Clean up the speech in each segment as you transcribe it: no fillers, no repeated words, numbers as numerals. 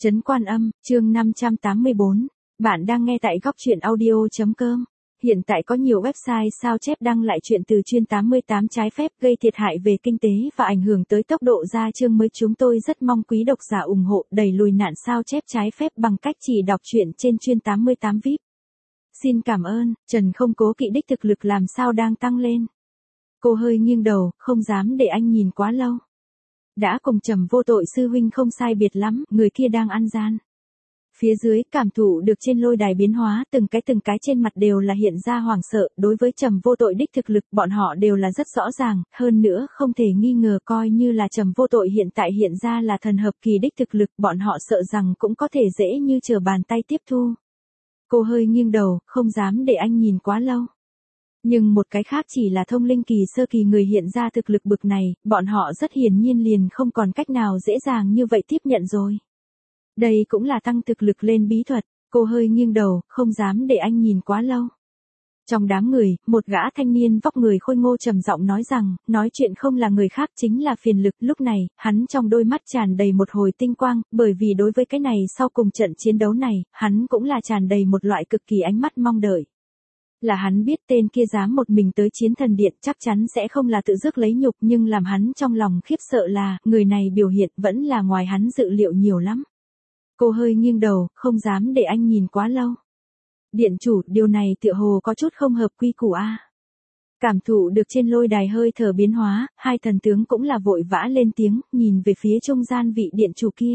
Trấn Quan Âm, chương 584. Bạn đang nghe tại góc truyện audio.com. Hiện tại có nhiều website sao chép đăng lại chuyện từ chuyên 88 trái phép gây thiệt hại về kinh tế và ảnh hưởng tới tốc độ ra chương mới. Chúng tôi rất mong quý độc giả ủng hộ đẩy lùi nạn sao chép trái phép bằng cách chỉ đọc truyện trên chuyên 88 VIP. Xin cảm ơn. Trần không cố kỵ đích thực lực làm sao đang tăng lên. Cô hơi nghiêng đầu, không dám để anh nhìn quá lâu. Đã cùng Trầm Vô Tội sư huynh không sai biệt lắm, người kia đang ăn gian. Phía dưới, cảm thụ được trên lôi đài biến hóa, từng cái trên mặt đều là hiện ra hoảng sợ. Đối với Trầm Vô Tội đích thực lực, bọn họ đều là rất rõ ràng, hơn nữa không thể nghi ngờ, coi như là Trầm Vô Tội hiện tại hiện ra là thần hợp kỳ đích thực lực, bọn họ sợ rằng cũng có thể dễ như trở bàn tay tiếp thu. Cô hơi nghiêng đầu, không dám để anh nhìn quá lâu. Nhưng một cái khác chỉ là thông linh kỳ sơ kỳ người hiện ra thực lực bực này, bọn họ rất hiển nhiên liền không còn cách nào dễ dàng như vậy tiếp nhận rồi. Đây cũng là tăng thực lực lên bí thuật. Cô hơi nghiêng đầu, không dám để anh nhìn quá lâu. Trong đám người, một gã thanh niên vóc người khôi ngô trầm giọng nói rằng, nói chuyện không là người khác chính là Phiền Lực. Lúc này, hắn trong đôi mắt tràn đầy một hồi tinh quang, bởi vì đối với cái này sau cùng trận chiến đấu này, hắn cũng là tràn đầy một loại cực kỳ ánh mắt mong đợi. Là hắn biết tên kia dám một mình tới Chiến Thần Điện chắc chắn sẽ không là tự dứt lấy nhục, nhưng làm hắn trong lòng khiếp sợ là, người này biểu hiện vẫn là ngoài hắn dự liệu nhiều lắm. Cô hơi nghiêng đầu, không dám để anh nhìn quá lâu. Điện chủ, điều này tựa hồ có chút không hợp quy củ a. Cảm thụ được trên lôi đài hơi thở biến hóa, hai thần tướng cũng là vội vã lên tiếng, nhìn về phía trung gian vị điện chủ kia.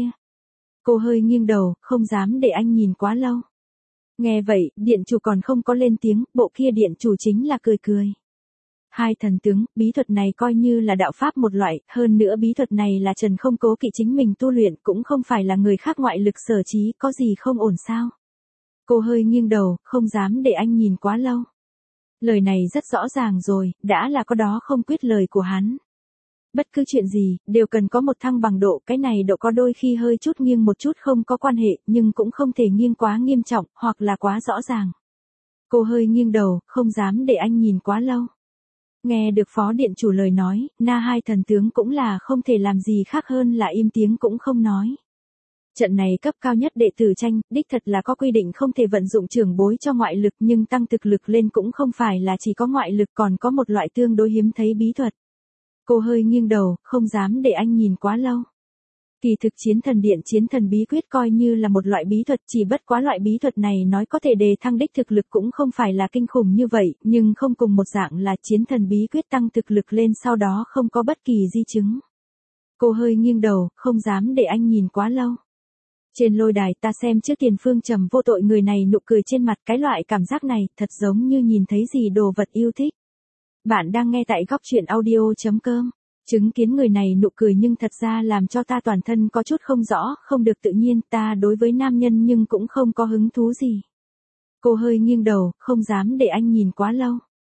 Cô hơi nghiêng đầu, không dám để anh nhìn quá lâu. Nghe vậy, điện chủ còn không có lên tiếng, bộ kia điện chủ chính là cười cười. Hai thần tướng, bí thuật này coi như là đạo pháp một loại, hơn nữa bí thuật này là Trần không cố kỵ chính mình tu luyện, cũng không phải là người khác ngoại lực sở trí, có gì không ổn sao? Cô hơi nghiêng đầu, không dám để anh nhìn quá lâu. Lời này rất rõ ràng rồi, đã là có đó không quyết lời của hắn. Bất cứ chuyện gì, đều cần có một thăng bằng độ, cái này độ có đôi khi hơi chút nghiêng một chút không có quan hệ, nhưng cũng không thể nghiêng quá nghiêm trọng, hoặc là quá rõ ràng. Cô hơi nghiêng đầu, không dám để anh nhìn quá lâu. Nghe được phó điện chủ lời nói, hai thần tướng cũng là không thể làm gì khác hơn là im tiếng cũng không nói. Trận này cấp cao nhất đệ tử tranh, đích thật là có quy định không thể vận dụng trưởng bối cho ngoại lực, nhưng tăng thực lực lên cũng không phải là chỉ có ngoại lực, còn có một loại tương đối hiếm thấy bí thuật. Cô hơi nghiêng đầu, không dám để anh nhìn quá lâu. Kỳ thực Chiến Thần Điện Chiến Thần Bí Quyết coi như là một loại bí thuật, chỉ bất quá loại bí thuật này nói có thể đề thăng đích thực lực cũng không phải là kinh khủng như vậy, nhưng không cùng một dạng là Chiến Thần Bí Quyết tăng thực lực lên sau đó không có bất kỳ di chứng. Cô hơi nghiêng đầu, không dám để anh nhìn quá lâu. Trên lôi đài ta xem trước tiền phương Trầm Vô Tội người này nụ cười trên mặt, cái loại cảm giác này thật giống như nhìn thấy gì đồ vật yêu thích. Bạn đang nghe tại góc truyện audio.com. Chứng kiến người này nụ cười nhưng thật ra làm cho ta toàn thân có chút không rõ, không được tự nhiên, ta đối với nam nhân nhưng cũng không có hứng thú gì. Cô hơi nghiêng đầu, không dám để anh nhìn quá lâu.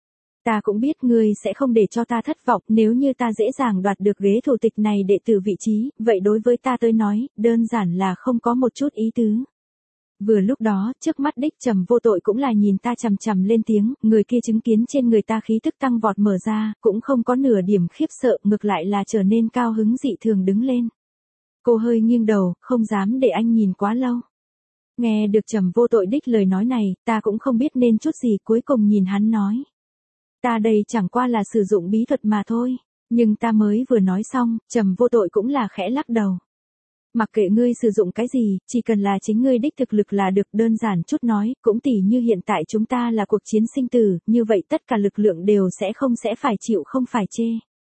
Ta cũng biết ngươi sẽ không để cho ta thất vọng, nếu như ta dễ dàng đoạt được ghế thủ tịch này đệ tử vị trí, vậy đối với ta tới nói, đơn giản là không có một chút ý tứ. Vừa lúc đó, trước mắt đích Trầm Vô Tội cũng là nhìn ta chằm chằm lên tiếng, người kia chứng kiến trên người ta khí tức tăng vọt mở ra, cũng không có nửa điểm khiếp sợ, ngược lại là trở nên cao hứng dị thường đứng lên. Cô hơi nghiêng đầu, không dám để anh nhìn quá lâu. Nghe được Trầm Vô Tội đích lời nói này, ta cũng không biết nên chút gì, cuối cùng nhìn hắn nói. Ta đây chẳng qua là sử dụng bí thuật mà thôi, nhưng ta mới vừa nói xong, Trầm Vô Tội cũng là khẽ lắc đầu. Mặc kệ ngươi sử dụng cái gì, chỉ cần là chính ngươi đích thực lực là được, đơn giản chút nói, cũng tỉ như hiện tại chúng ta là cuộc chiến sinh tử, như vậy tất cả lực lượng đều sẽ phải chịu không phải chê.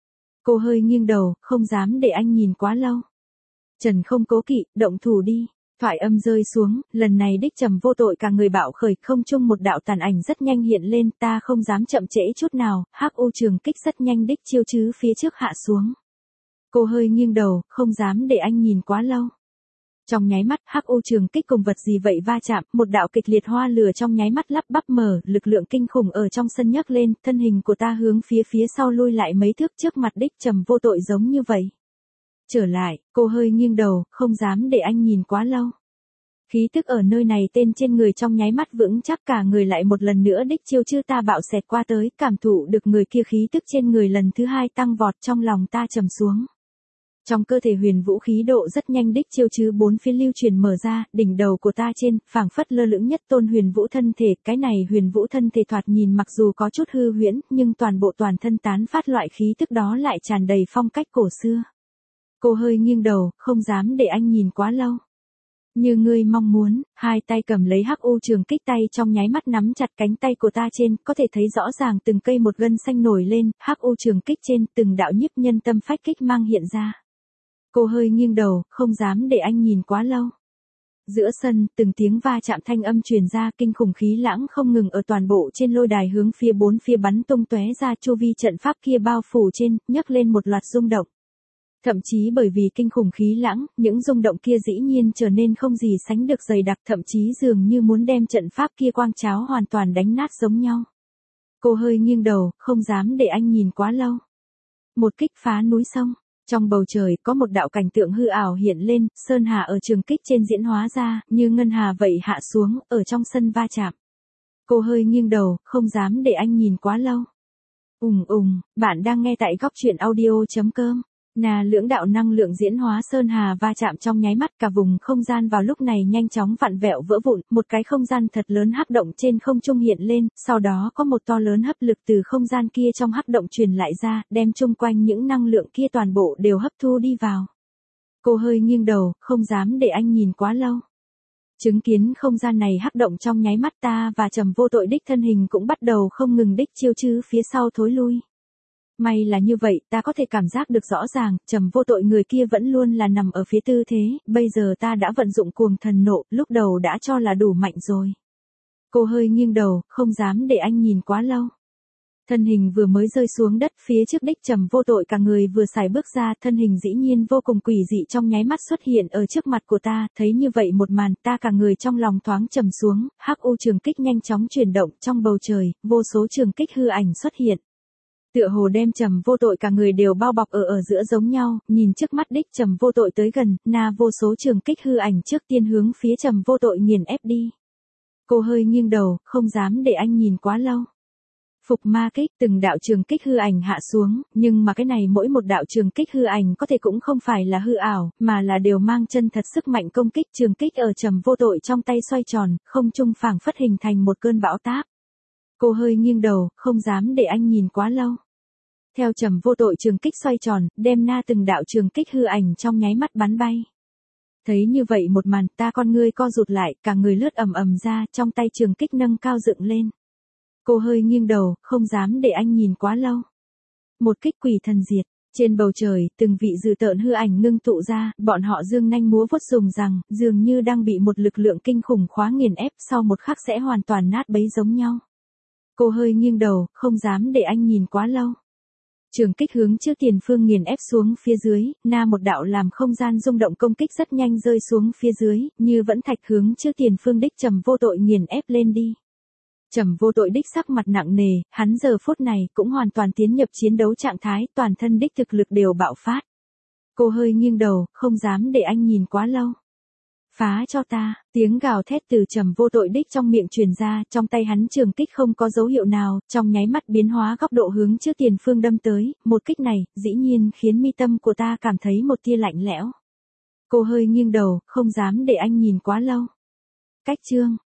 Cô hơi nghiêng đầu, không dám để anh nhìn quá lâu. Trần không cố kỵ, động thủ đi. Thoại âm rơi xuống, lần này đích Trầm Vô Tội cả người bạo khởi, không chung một đạo tàn ảnh rất nhanh hiện lên, ta không dám chậm trễ chút nào, Hắc U Trường Kích rất nhanh đích chiêu chứ phía trước hạ xuống. Cô hơi nghiêng đầu, không dám để anh nhìn quá lâu. Trong nháy mắt, Hắc U Trường Kích cùng vật gì vậy va chạm, một đạo kịch liệt hoa lửa trong nháy mắt lắp bắp mở, lực lượng kinh khủng ở trong sân nhấc lên, thân hình của ta hướng phía sau lui lại mấy thước, trước mặt đích Trầm Vô Tội giống như vậy. Trở lại, cô hơi nghiêng đầu, không dám để anh nhìn quá lâu. Khí tức ở nơi này tên trên người trong nháy mắt vững chắc, cả người lại một lần nữa đích chiêu chư ta bạo xẹt qua tới, cảm thụ được người kia khí tức trên người lần thứ hai tăng vọt, trong lòng ta trầm xuống. Trong cơ thể Huyền Vũ khí độ rất nhanh đích chiêu chứ bốn phía lưu truyền mở ra, đỉnh đầu của ta trên, phảng phất lơ lửng nhất tôn Huyền Vũ thân thể, cái này Huyền Vũ thân thể thoạt nhìn mặc dù có chút hư huyễn, nhưng toàn bộ toàn thân tán phát loại khí tức đó lại tràn đầy phong cách cổ xưa. Cô hơi nghiêng đầu, không dám để anh nhìn quá lâu. Như ngươi mong muốn, hai tay cầm lấy hắc u trường kích, tay trong nháy mắt nắm chặt cánh tay của ta trên, có thể thấy rõ ràng từng cây một gân xanh nổi lên, hắc u trường kích trên, từng đạo nhiếp nhân tâm phách kích mang hiện ra. Cô hơi nghiêng đầu, không dám để anh nhìn quá lâu. Giữa sân, từng tiếng va chạm thanh âm truyền ra, kinh khủng khí lãng không ngừng ở toàn bộ trên lôi đài hướng phía bốn phía bắn tung tóe ra, chu vi trận pháp kia bao phủ trên, nhấc lên một loạt rung động. Thậm chí bởi vì kinh khủng khí lãng, những rung động kia dĩ nhiên trở nên không gì sánh được dày đặc, thậm chí dường như muốn đem trận pháp kia quang cháo hoàn toàn đánh nát giống nhau. Cô hơi nghiêng đầu, không dám để anh nhìn quá lâu. Một kích phá núi sông. Trong bầu trời có một đạo cảnh tượng hư ảo hiện lên, sơn hà ở trường kích trên diễn hóa ra, như ngân hà vậy hạ xuống, ở trong sân va chạm. Cô hơi nghiêng đầu, không dám để anh nhìn quá lâu. Bạn đang nghe tại góc truyện audio.com. Lưỡng đạo năng lượng diễn hóa sơn hà va chạm trong nháy mắt, cả vùng không gian vào lúc này nhanh chóng vặn vẹo vỡ vụn, một cái không gian thật lớn hắc động trên không trung hiện lên, sau đó có một to lớn hấp lực từ không gian kia trong hắc động truyền lại ra, đem chung quanh những năng lượng kia toàn bộ đều hấp thu đi vào. Cô hơi nghiêng đầu, không dám để anh nhìn quá lâu. Chứng kiến không gian này hắc động trong nháy mắt, ta và Trầm Vô Tội đích thân hình cũng bắt đầu không ngừng đích chiêu chứ phía sau thối lui. May là như vậy, ta có thể cảm giác được rõ ràng, Trầm Vô Tội người kia vẫn luôn là nằm ở phía tư thế, bây giờ ta đã vận dụng cuồng thần nộ, lúc đầu đã cho là đủ mạnh rồi. Cô hơi nghiêng đầu, không dám để anh nhìn quá lâu. Thân hình vừa mới rơi xuống đất, phía trước đích Trầm Vô Tội cả người vừa xài bước ra, thân hình dĩ nhiên vô cùng quỷ dị trong nháy mắt xuất hiện ở trước mặt của ta, thấy như vậy một màn, ta cả người trong lòng thoáng trầm xuống, hắc u trường kích nhanh chóng chuyển động trong bầu trời, vô số trường kích hư ảnh xuất hiện. Tựa hồ đem Trầm Vô Tội cả người đều bao bọc ở giữa giống nhau, nhìn trước mắt đích Trầm Vô Tội tới gần, vô số trường kích hư ảnh trước tiên hướng phía Trầm Vô Tội nghiền ép đi. Cô hơi nghiêng đầu, không dám để anh nhìn quá lâu. Phục ma kích, từng đạo trường kích hư ảnh hạ xuống, nhưng mà cái này mỗi một đạo trường kích hư ảnh có thể cũng không phải là hư ảo, mà là đều mang chân thật sức mạnh công kích. Trường kích ở Trầm Vô Tội trong tay xoay tròn, không trung phảng phất hình thành một cơn bão táp. Cô hơi nghiêng đầu, không dám để anh nhìn quá lâu. Theo Trầm Vô Tội trường kích xoay tròn, đem từng đạo trường kích hư ảnh trong nháy mắt bắn bay. Thấy như vậy một màn, ta con ngươi co rụt lại, cả người lướt ầm ầm ra, trong tay trường kích nâng cao dựng lên. Cô hơi nghiêng đầu, không dám để anh nhìn quá lâu. Một kích quỷ thần diệt. Trên bầu trời, từng vị dữ tợn hư ảnh ngưng tụ ra, bọn họ dương nanh múa vuốt dùng rằng, dường như đang bị một lực lượng kinh khủng khóa nghiền ép, sau một khắc sẽ hoàn toàn nát bấy giống nhau. Cô hơi nghiêng đầu, không dám để anh nhìn quá lâu. Trường kích hướng trước tiền phương nghiền ép xuống phía dưới, một đạo làm không gian rung động công kích rất nhanh rơi xuống phía dưới, như vẫn thạch hướng trước tiền phương đích Trầm Vô Tội nghiền ép lên đi. Trầm Vô Tội đích sắc mặt nặng nề, hắn giờ phút này cũng hoàn toàn tiến nhập chiến đấu trạng thái, toàn thân đích thực lực đều bạo phát. Cô hơi nghiêng đầu, không dám để anh nhìn quá lâu. Phá cho ta, tiếng gào thét từ Trầm Vô Tội đích trong miệng truyền ra, trong tay hắn trường kích không có dấu hiệu nào, trong nháy mắt biến hóa góc độ hướng trước tiền phương đâm tới, một kích này, dĩ nhiên khiến mi tâm của ta cảm thấy một tia lạnh lẽo. Cô hơi nghiêng đầu, không dám để anh nhìn quá lâu. Cách chương